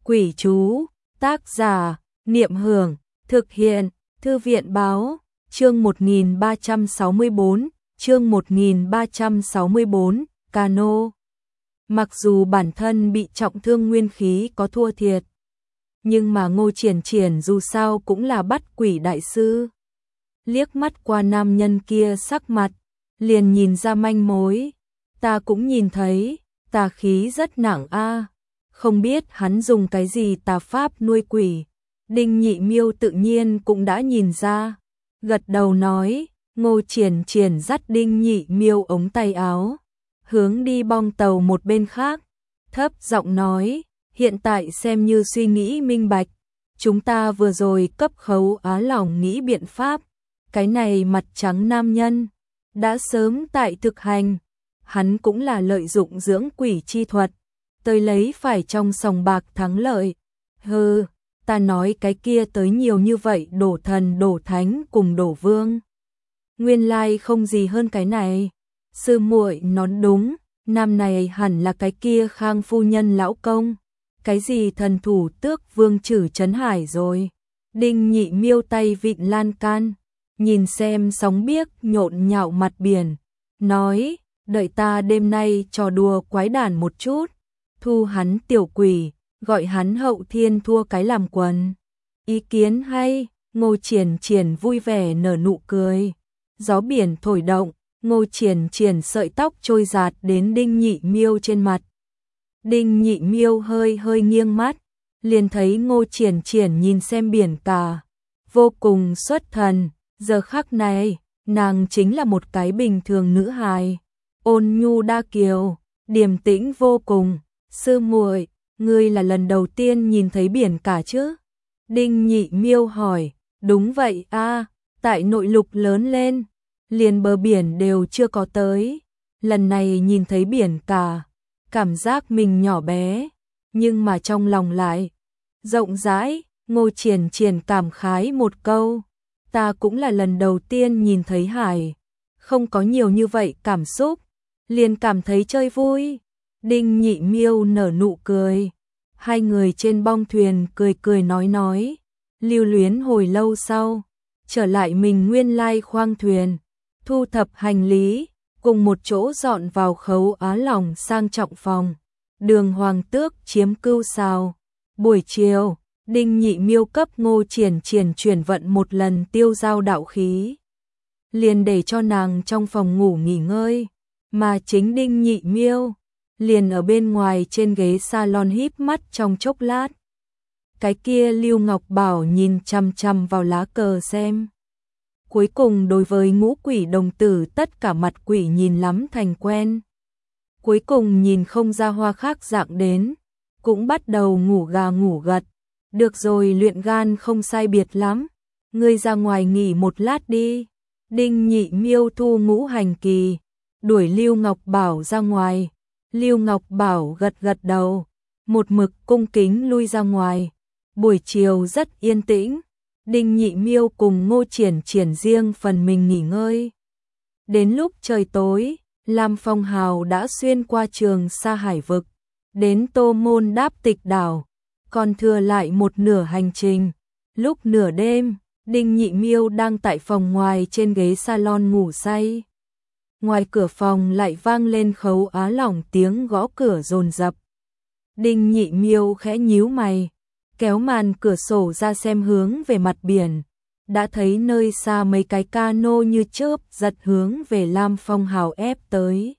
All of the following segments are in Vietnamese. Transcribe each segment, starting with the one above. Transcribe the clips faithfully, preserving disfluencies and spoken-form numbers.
Quỷ chú, tác giả, Niệm Hưởng, thực hiện, Thư viện báo, chương một nghìn ba trăm sáu mươi tư, chương một nghìn ba trăm sáu mươi tư, Cano. Mặc dù bản thân bị trọng thương nguyên khí có thua thiệt, nhưng mà Ngô Triển Triển dù sao cũng là bắt quỷ đại sư. Liếc mắt qua nam nhân kia sắc mặt, liền nhìn ra manh mối. Ta cũng nhìn thấy, tà khí rất nặng a. Không biết hắn dùng cái gì tà pháp nuôi quỷ. Đinh Nhị Miêu tự nhiên cũng đã nhìn ra, gật đầu nói. Ngô Triển Triển dắt Đinh Nhị Miêu ống tay áo, hướng đi bong tàu một bên khác, thấp giọng nói, hiện tại xem như suy nghĩ minh bạch, chúng ta vừa rồi cấp Khấu Á Lỏng nghĩ biện pháp, cái này mặt trắng nam nhân đã sớm tại thực hành, hắn cũng là lợi dụng dưỡng quỷ chi thuật, tới lấy phải trong sòng bạc thắng lợi. Hừ, ta nói cái kia tới nhiều như vậy đổ thần đổ thánh cùng đổ vương, nguyên lai không gì hơn cái này. Sư muội nói đúng, nam này hẳn là cái kia Khang phu nhân lão công, cái gì thần thủ tước vương trử trấn hải rồi. Đinh Nhị Miêu tay vịn lan can, nhìn xem sóng biếc nhộn nhạo mặt biển, nói, đợi ta đêm nay trò đùa quái đản một chút, thu hắn tiểu quỷ, gọi hắn hậu thiên thua cái làm quần. Ý kiến hay. Ngô Triển Triển vui vẻ nở nụ cười. Gió biển thổi động, Ngô Triển Triển sợi tóc trôi giạt đến Đinh Nhị Miêu trên mặt. Đinh Nhị Miêu hơi hơi nghiêng mắt, liền thấy Ngô Triển Triển nhìn xem biển cả, vô cùng xuất thần. Giờ khắc này, nàng chính là một cái bình thường nữ hài, ôn nhu đa kiều, điềm tĩnh vô cùng. Sư muội, ngươi là lần đầu tiên nhìn thấy biển cả chứ? Đinh Nhị Miêu hỏi. Đúng vậy a, tại nội lục lớn lên, liền bờ biển đều chưa có tới, lần này nhìn thấy biển cả, cảm giác mình nhỏ bé, nhưng mà trong lòng lại rộng rãi. Ngô Triển Triển cảm khái một câu, ta cũng là lần đầu tiên nhìn thấy hải, không có nhiều như vậy cảm xúc, liền cảm thấy chơi vui. Đinh Nhị Miêu nở nụ cười, hai người trên bong thuyền cười cười nói nói, lưu luyến hồi lâu sau, trở lại mình nguyên lai khoang thuyền, thu thập hành lý, cùng một chỗ dọn vào Khấu Á Lỏng sang trọng phòng. Đường Hoàng Tước chiếm cưu sao. Buổi chiều, Đinh Nhị Miêu cấp Ngô Triển Triển chuyển vận một lần tiêu giao đạo khí, liền để cho nàng trong phòng ngủ nghỉ ngơi, mà chính Đinh Nhị Miêu liền ở bên ngoài trên ghế salon híp mắt trong chốc lát. Cái kia Lưu Ngọc Bảo nhìn chằm chằm vào lá cờ xem. Cuối cùng đối với ngũ quỷ đồng tử tất cả mặt quỷ nhìn lắm thành quen. Cuối cùng nhìn không ra hoa khác dạng đến, cũng bắt đầu ngủ gà ngủ gật. Được rồi, luyện gan không sai biệt lắm, ngươi ra ngoài nghỉ một lát đi. Đinh Nhị Miêu thu ngũ hành kỳ, đuổi Lưu Ngọc Bảo ra ngoài. Lưu Ngọc Bảo gật gật đầu, một mực cung kính lui ra ngoài. Buổi chiều rất yên tĩnh, Đinh Nhị Miêu cùng Ngô Triển Triển riêng phần mình nghỉ ngơi. Đến lúc trời tối, Lam Phong Hào đã xuyên qua Trường Sa Hải Vực, đến Tô Môn Đáp Tịch Đảo, còn thừa lại một nửa hành trình. Lúc nửa đêm, Đinh Nhị Miêu đang tại phòng ngoài trên ghế salon ngủ say. Ngoài cửa phòng lại vang lên Khấu Á Lỏng tiếng gõ cửa dồn dập. Đinh Nhị Miêu khẽ nhíu mày, kéo màn cửa sổ ra xem hướng về mặt biển, đã thấy nơi xa mấy cái cano như chớp giật hướng về Lam Phong Hào ép tới.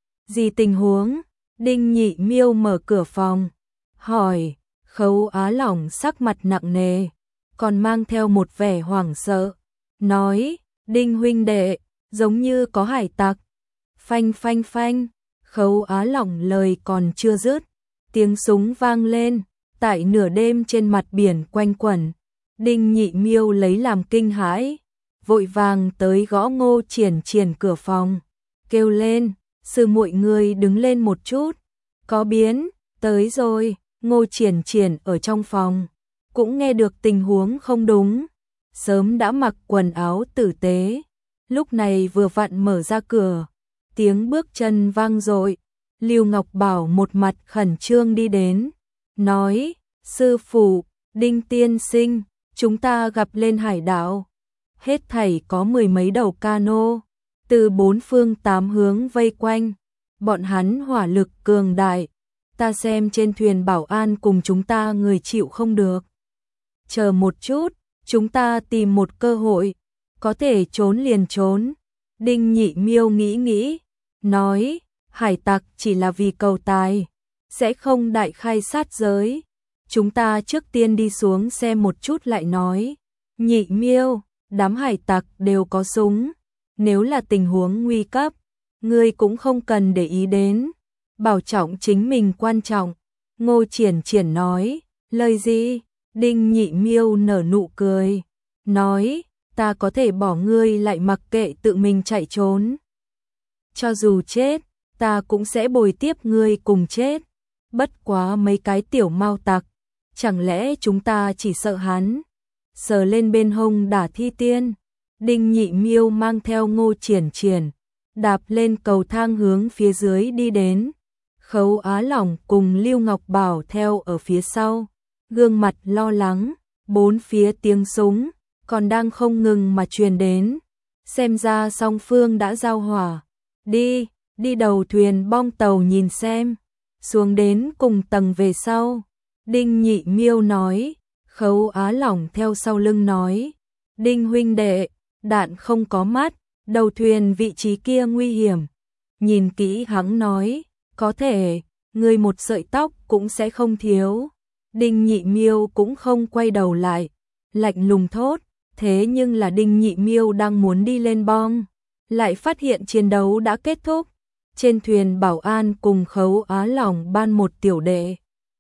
Gì tình huống? Đinh Nhị Miêu mở cửa phòng, hỏi. Khấu Á Lỏng sắc mặt nặng nề, còn mang theo một vẻ hoảng sợ, nói, Đinh huynh đệ, giống như có hải tặc. Phanh phanh phanh, Khấu Á Lỏng lời còn chưa dứt, tiếng súng vang lên, tại nửa đêm trên mặt biển quanh quẩn. Đinh Nhị Miêu lấy làm kinh hãi, vội vàng tới gõ Ngô Triển Triển cửa phòng, kêu lên, sư muội ngươi đứng lên một chút, có biến. Tới rồi. Ngô Triển Triển ở trong phòng, cũng nghe được tình huống không đúng, sớm đã mặc quần áo tử tế, lúc này vừa vặn mở ra cửa, tiếng bước chân vang dội. Lưu Ngọc Bảo một mặt khẩn trương đi đến, nói, Sư phụ, Đinh tiên sinh, chúng ta gặp lên hải đảo. Hết thảy có mười mấy đầu cano, từ bốn phương tám hướng vây quanh. Bọn hắn hỏa lực cường đại. Ta xem trên thuyền bảo an cùng chúng ta người chịu không được. Chờ một chút, chúng ta tìm một cơ hội, có thể trốn liền trốn. Đinh Nhị Miêu nghĩ nghĩ, nói, hải tặc chỉ là vì cầu tài, sẽ không đại khai sát giới. Chúng ta trước tiên đi xuống xem một chút lại nói. Nhị Miêu, đám hải tặc đều có súng, nếu là tình huống nguy cấp, ngươi cũng không cần để ý đến, bảo trọng chính mình quan trọng. Ngô Triển Triển nói, lời gì? Đinh Nhị Miêu nở nụ cười, nói, ta có thể bỏ ngươi lại mặc kệ tự mình chạy trốn. Cho dù chết, ta cũng sẽ bồi tiếp ngươi cùng chết. Bất quá mấy cái tiểu mao tặc, chẳng lẽ chúng ta chỉ sợ hắn? Sờ lên bên hông đả thi tiên. Đinh Nhị Miêu mang theo Ngô Triển Triển, đạp lên cầu thang hướng phía dưới đi đến. Khấu Á Lỏng cùng Lưu Ngọc Bảo theo ở phía sau, gương mặt lo lắng, bốn phía tiếng súng còn đang không ngừng mà truyền đến. Xem ra song phương đã giao hỏa. Đi, đi đầu thuyền bong tàu nhìn xem. Xuống đến cùng tầng về sau. Đinh Nhị Miêu nói. Khấu Á Lỏng theo sau lưng nói. Đinh huynh đệ, đạn không có mắt, đầu thuyền vị trí kia nguy hiểm. Nhìn kỹ hắn nói, có thể, người một sợi tóc cũng sẽ không thiếu. Đinh Nhị Miêu cũng không quay đầu lại, lạnh lùng thốt. Thế nhưng là Đinh Nhị Miêu đang muốn đi lên bong, lại phát hiện chiến đấu đã kết thúc. Trên thuyền bảo an cùng Khấu Á Lỏng ban một tiểu đệ.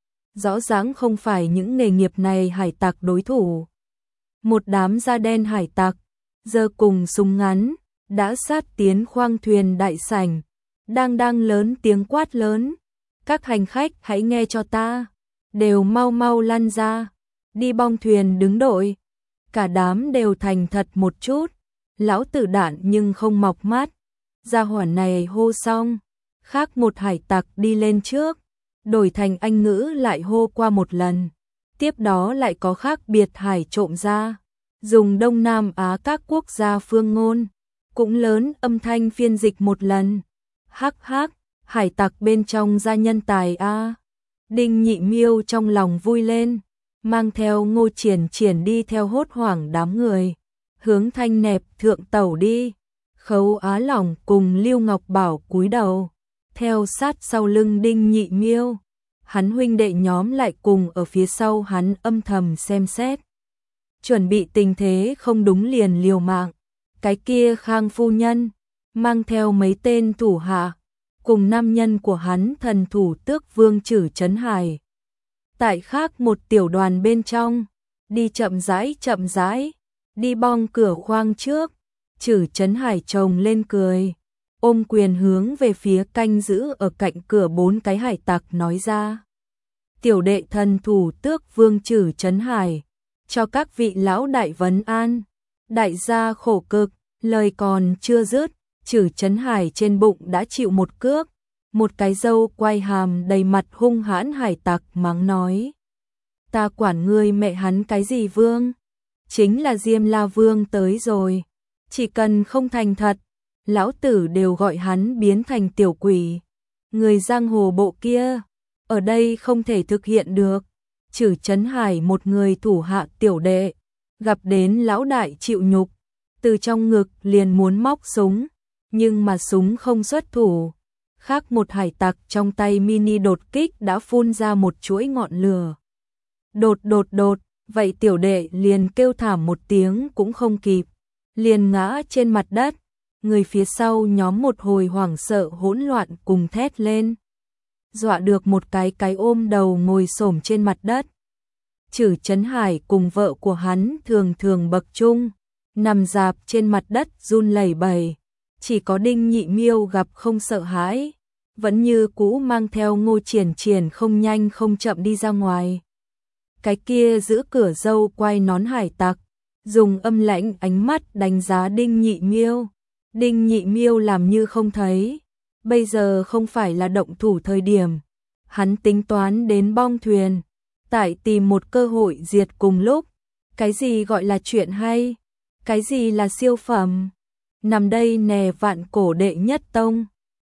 Rõ ràng không phải những nghề nghiệp này hải tặc đối thủ. Một đám da đen hải tặc, giờ cùng súng ngắn, đã sát tiến khoang thuyền đại sảnh, đang đang lớn tiếng quát lớn. Các hành khách hãy nghe cho ta, đều mau mau lăn ra, đi bong thuyền đứng đội. Cả đám đều thành thật một chút, lão tử đạn nhưng không mọc mắt. Gia hỏa này hô xong, khác một hải tặc đi lên trước, đổi thành Anh ngữ lại hô qua một lần. Tiếp đó lại có khác biệt hải trộm ra, dùng Đông Nam Á các quốc gia phương ngôn, cũng lớn âm thanh phiên dịch một lần. Hắc hắc, hải tặc bên trong ra nhân tài a. Đinh Nhị Miêu trong lòng vui lên, mang theo Ngô Triển Triển đi theo hốt hoảng đám người, hướng Thanh Nẹp thượng tàu đi. Khấu Á Lỏng cùng Lưu Ngọc Bảo cúi đầu, theo sát sau lưng Đinh Nhị Miêu. Hắn huynh đệ nhóm lại cùng ở phía sau hắn âm thầm xem xét, chuẩn bị tình thế không đúng liền liều mạng. Cái kia Khang phu nhân mang theo mấy tên thủ hạ, cùng nam nhân của hắn thần thủ Tước Vương Trử Trấn Hải. Tại khác một tiểu đoàn bên trong, đi chậm rãi chậm rãi, đi bong cửa khoang trước. Trử Trấn Hải trồng lên cười, ôm quyền hướng về phía canh giữ ở cạnh cửa bốn cái hải tặc nói ra. Tiểu đệ thần thủ Tước Vương Trử Trấn Hải, cho các vị lão đại vấn an. Đại gia khổ cực, lời còn chưa dứt, Trử Trấn Hải trên bụng đã chịu một cước. Một cái râu quay hàm đầy mặt hung hãn hải tặc mắng nói. Ta quản ngươi mẹ hắn cái gì vương? Chính là Diêm La Vương tới rồi. Chỉ cần không thành thật, lão tử đều gọi hắn biến thành tiểu quỷ. Người giang hồ bộ kia, ở đây không thể thực hiện được. Trử Trấn Hải một người thủ hạ tiểu đệ, gặp đến lão đại chịu nhục, từ trong ngực liền muốn móc súng, nhưng mà súng không xuất thủ. Khác một hải tặc trong tay mini đột kích đã phun ra một chuỗi ngọn lửa. Đột đột đột, vậy tiểu đệ liền kêu thảm một tiếng cũng không kịp, liền ngã trên mặt đất. Người phía sau nhóm một hồi hoảng sợ hỗn loạn cùng thét lên, dọa được một cái cái ôm đầu ngồi xổm trên mặt đất. Trử Trấn Hải cùng vợ của hắn thường thường bậc chung, nằm rạp trên mặt đất run lẩy bẩy. Chỉ có Đinh Nhị Miêu gặp không sợ hãi, vẫn như cũ mang theo Ngô Triển Triển không nhanh không chậm đi ra ngoài. Cái kia giữ cửa dâu quay nón hải tặc, dùng âm lãnh ánh mắt đánh giá Đinh Nhị Miêu. Đinh Nhị Miêu làm như không thấy, bây giờ không phải là động thủ thời điểm. Hắn tính toán đến bong thuyền, tại tìm một cơ hội diệt cùng lúc. Cái gì gọi là chuyện hay? Cái gì là siêu phẩm? Nằm đây nè vạn cổ đệ nhất tông.